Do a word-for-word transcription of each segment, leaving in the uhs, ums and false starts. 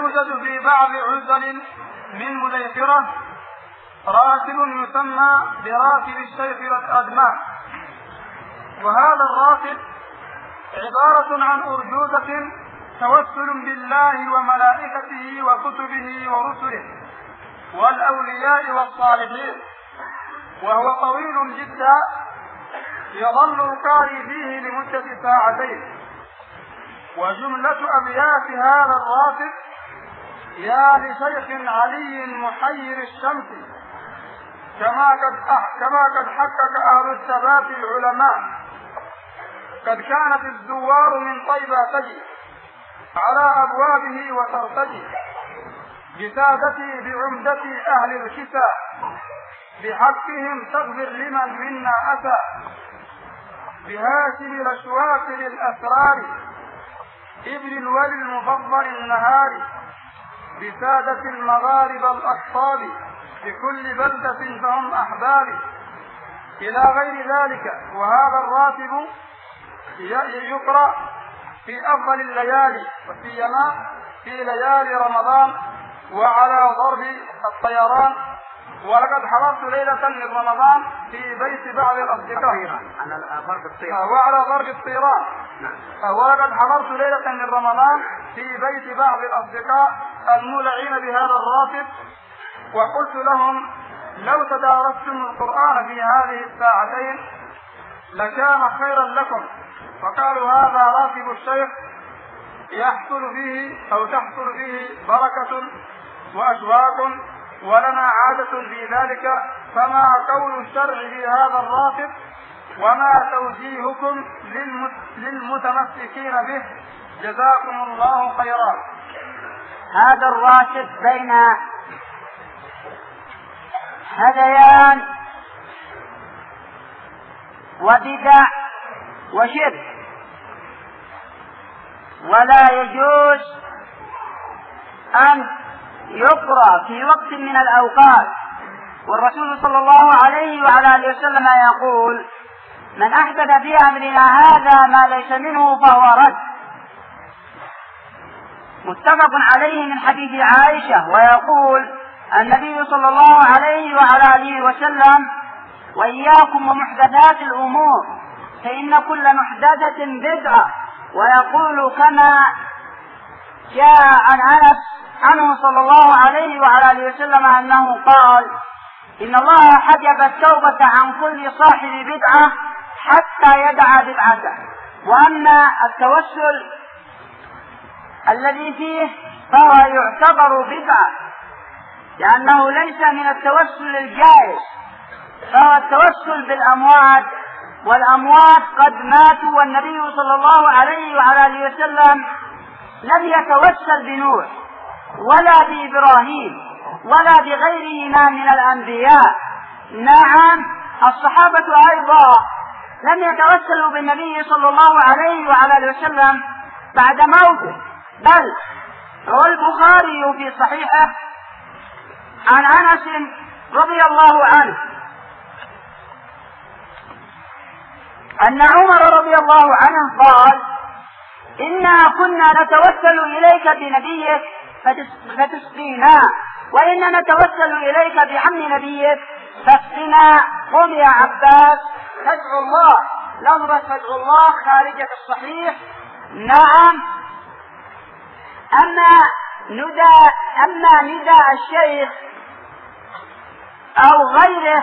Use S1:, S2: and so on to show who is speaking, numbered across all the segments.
S1: ويوجد في بعض عزل من مذيكرة راتب يسمى براتب الشيخ الأدمان، وهذا الراتب عبارة عن أرجوزة توسل بالله وملائكته وكتبه ورسله والأولياء والصالحين، وهو طويل جدا يظل القارئ فيه لمدة ساعتين. وجملة أبيات هذا الراتب: يا لشيخ علي محير الشمس، كما قد كما قد حقق أهل الثبات العلماء، قد كانت الزوار من طيبة تجي على أبوابه وترتجي، بسادتي بعمدتي أهل الكساء، بحقهم تغفر لمن منا أتى، بهاشم الأشواك للأسرار، ابن الولي المفضل النهار، بسادة المغاربة الأصحاب، بكل بلدة فهم أحبابي، إلى غير ذلك. وهذا الراتب يقرأ في أفضل الليالي، وسيما في ليالي رمضان وعلى ضرب الطيران. ولقد حضرت ليلة من رمضان في بيت بعض الأصدقاء وعلى ضرب الطيران، ولقد حضرت ليلة من رمضان في بيت بعض الأصدقاء المولعين بهذا الراتب، وقلت لهم: لو تدارستم القرآن في هذه الساعتين لكان خيرا لكم. فقالوا: هذا راتب الشيخ يحصل فيه أو تحصل فيه بركة وأشواق، ولنا عادة في ذلك، فما قول الشرع في هذا الراتب، وما توجيهكم للمتمسكين به؟ جزاكم الله خيرا.
S2: هذا الراتب بين هذيان وبدع وشرك، ولا يجوز أن يقرأ في وقت من الأوقات. والرسول صلى الله عليه وعلى آله وسلم يقول: من أحدث في أمرنا هذا ما ليس منه فهو رد. متفق عليه من حديث عائشة. ويقول النبي صلى الله عليه وعلى آله وسلم: وإياكم ومحدثات الأمور فإن كل محدثة بدعة. ويقول كما جاء عن أنس عنه صلى الله عليه وعلى آله وسلم أنه قال: إن الله حجب التوبة عن كل صاحب بدعة حتى يدع بدعته. وأما التوسل الذي فيه فهو يعتبر بدعة، لأنه ليس من التوسل الجائز، فهو التوسل بالأموات، والأموات قد ماتوا، والنبي صلى الله عليه وعلى آله وسلم لم يتوسل بنوح ولا بإبراهيم ولا بغيرهما من الأنبياء. نعم، الصحابة أيضا لم يتوسلوا بالنبي صلى الله عليه وعلى آله وسلم بعد موته، بل روى البخاري في صحيحه عن أنس رضي الله عنه أن عمر رضي الله عنه قال: إنا كنا نتوسل إليك بنبيك فتسقينا، وإنا نتوسل إليك بعم نبيك فاسقنا. قم يا عباس فادعوا الله. لفظة فادعوا الله خارجة الصحيح. نعم. أما ندى أما نداء الشيخ أو غيره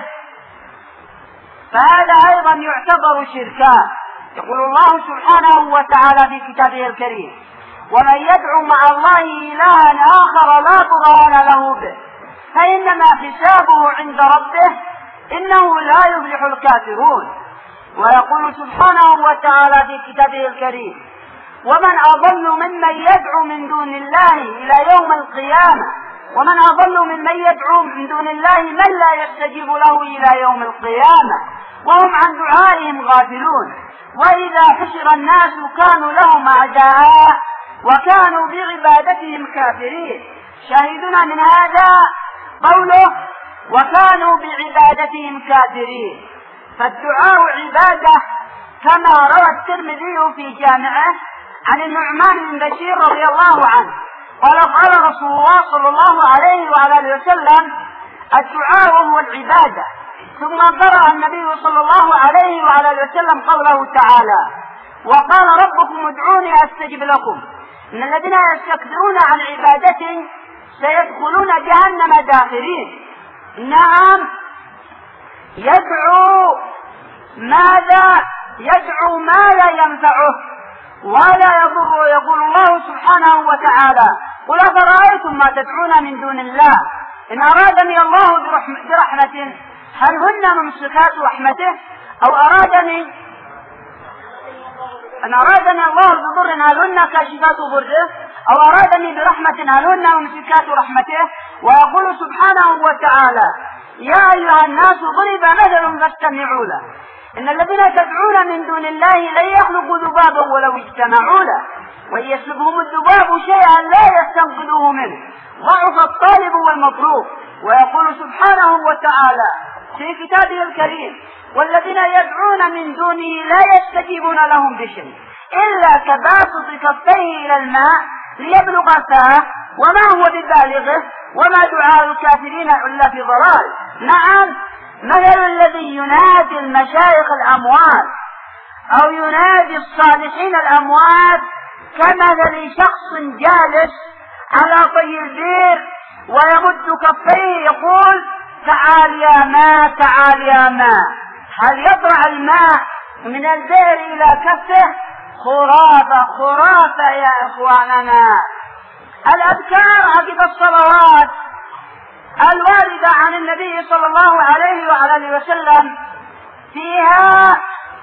S2: فهذا أيضا يعتبر شركا. يقول الله سبحانه وتعالى في كتابه الكريم: ومن يدعو مع الله إلها آخر لا برهان له به فإنما حسابه عند ربه إنه لا يفلح الكافرون. ويقول سبحانه وتعالى في كتابه الكريم: ومن أضل ممن يدعو من دون الله إلى يوم القيامة ومن أضل ممن يدعو من دون الله من لا يستجيب له إلى يوم القيامة وهم عن دعائهم غافلون. وإذا حشر الناس كانوا لهم أعداء وكانوا بعبادتهم كافرين. شاهدنا من هذا قوله: وكانوا بعبادتهم كافرين. فالدعاء عبادة، كما روى الترمذي في جامعه عن النعمان بن بشير رضي الله عنه قال قال رسول الله صلى الله عليه وعلى اله وسلم: الدعاء هو العبادة. ثم قرأ النبي صلى الله عليه وعلى اله وسلم قوله تعالى: وقال ربكم ادعوني استجب لكم. ان الذين يستكبرون عن عبادتي سيدخلون جهنم داخرين. نعم، يدعو ماذا؟ يدعو ما لا ينفعه ولا يضره. يقول الله سبحانه وتعالى: قل أفرأيتم ما تدعون من دون الله إن أرادني الله برحمة هل هن ممسكات رحمته أو أرادني أن أرادني الله بضر هل هن كاشفات ضره أو أرادني برحمة هل هن ممسكات رحمته. ويقول سبحانه وتعالى: يا أيها الناس ضرب مثل فاستمعوا له إن الذين تدعون من دون الله لن يخلقوا ذبابا ولو اجتمعوا له وإن يسلبهم الذباب شيئا لا يستنقذوه منه ضعف الطالب والمطلوب. ويقول سبحانه وتعالى في كتابه الكريم: والذين يدعون من دونه لا يستجيبون لهم بشيء إلا كباسط كفيه إلى الماء ليبلغ فاه وما هو ببالغه وما دعاء الكافرين إلا في ضلال. نعم، مثل الذي ينادي المشايخ الأموات أو ينادي الصالحين الأموات كمثل شخص جالس على طي البير ويمد كفيه يقول: تعال يا ماء تعال يا ماء. هل يطلع الماء من البئر إلى كفه؟ خرافة خرافة يا إخواننا. الأذكار عقب الصلوات الواردة عن النبي صلى الله عليه وعلى اله وسلم فيها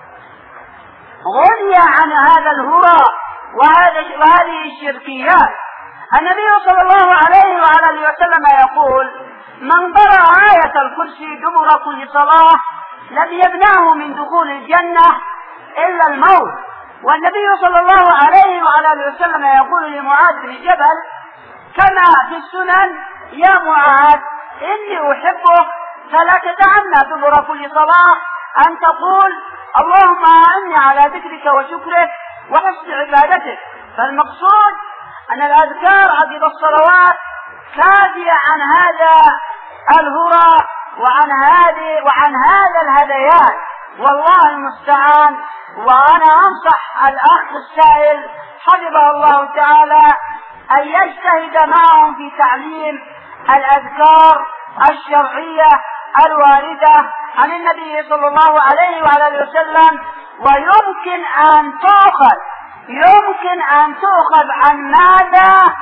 S2: غني عن هذا الهراء وهذه الشركيات. النبي صلى الله عليه وعلى اله وسلم يقول: من قرأ آية الكرسي دبر كل صلاة لم يمنعه من دخول الجنة إلا الموت. والنبي صلى الله عليه وعلى اله وسلم يقول لمعاذ بن جبل كما في السنن: يا معاذ إني أحبك فلا تدعنا دبر كل صلاة أن تقول: اللهم أعني على ذكرك وشكرك وحسن عبادتك. فالمقصود أن الأذكار عقب الصلوات كافية عن هذا الهراء وعن هذه وعن هذا الهذيان، والله المستعان. وأنا أنصح الأخ السائل حفظه الله تعالى أن يجتهد معهم في تعليم الأذكار الشرعية الواردة عن النبي صلى الله عليه وعلى اله وسلم، ويمكن أن تؤخذ يمكن أن تؤخذ عن ماذا؟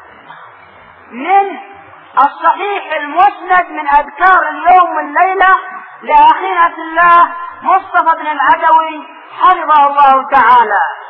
S2: من الصحيح المسند من أذكار اليوم والليلة لأخينا في الله مصطفى بن العدوي حفظه الله تعالى.